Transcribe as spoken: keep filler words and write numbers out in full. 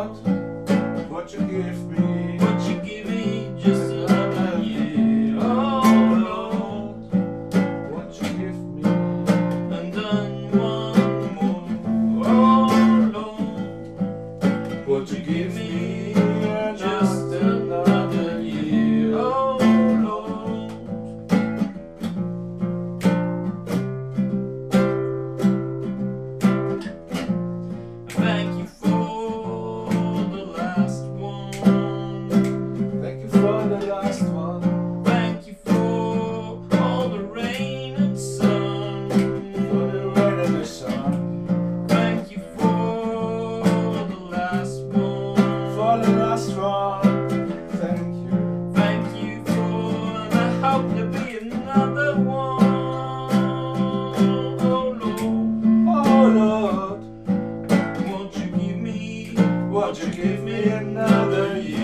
Lord, won't you give me, won't you give me just another year? Oh Lord, won't you give me, and then one more. Oh Lord, won't you give me just another year? Oh Lord. Thank you for the last one. Thank you for the last one, Thank you for all the rain and sun. for the rain and the sun, Thank you for the last one. for the last one. Thank you, Thank you for, and I hope there'll be another one. Oh Lord, oh Lord, won't you give me, won't you give me another year?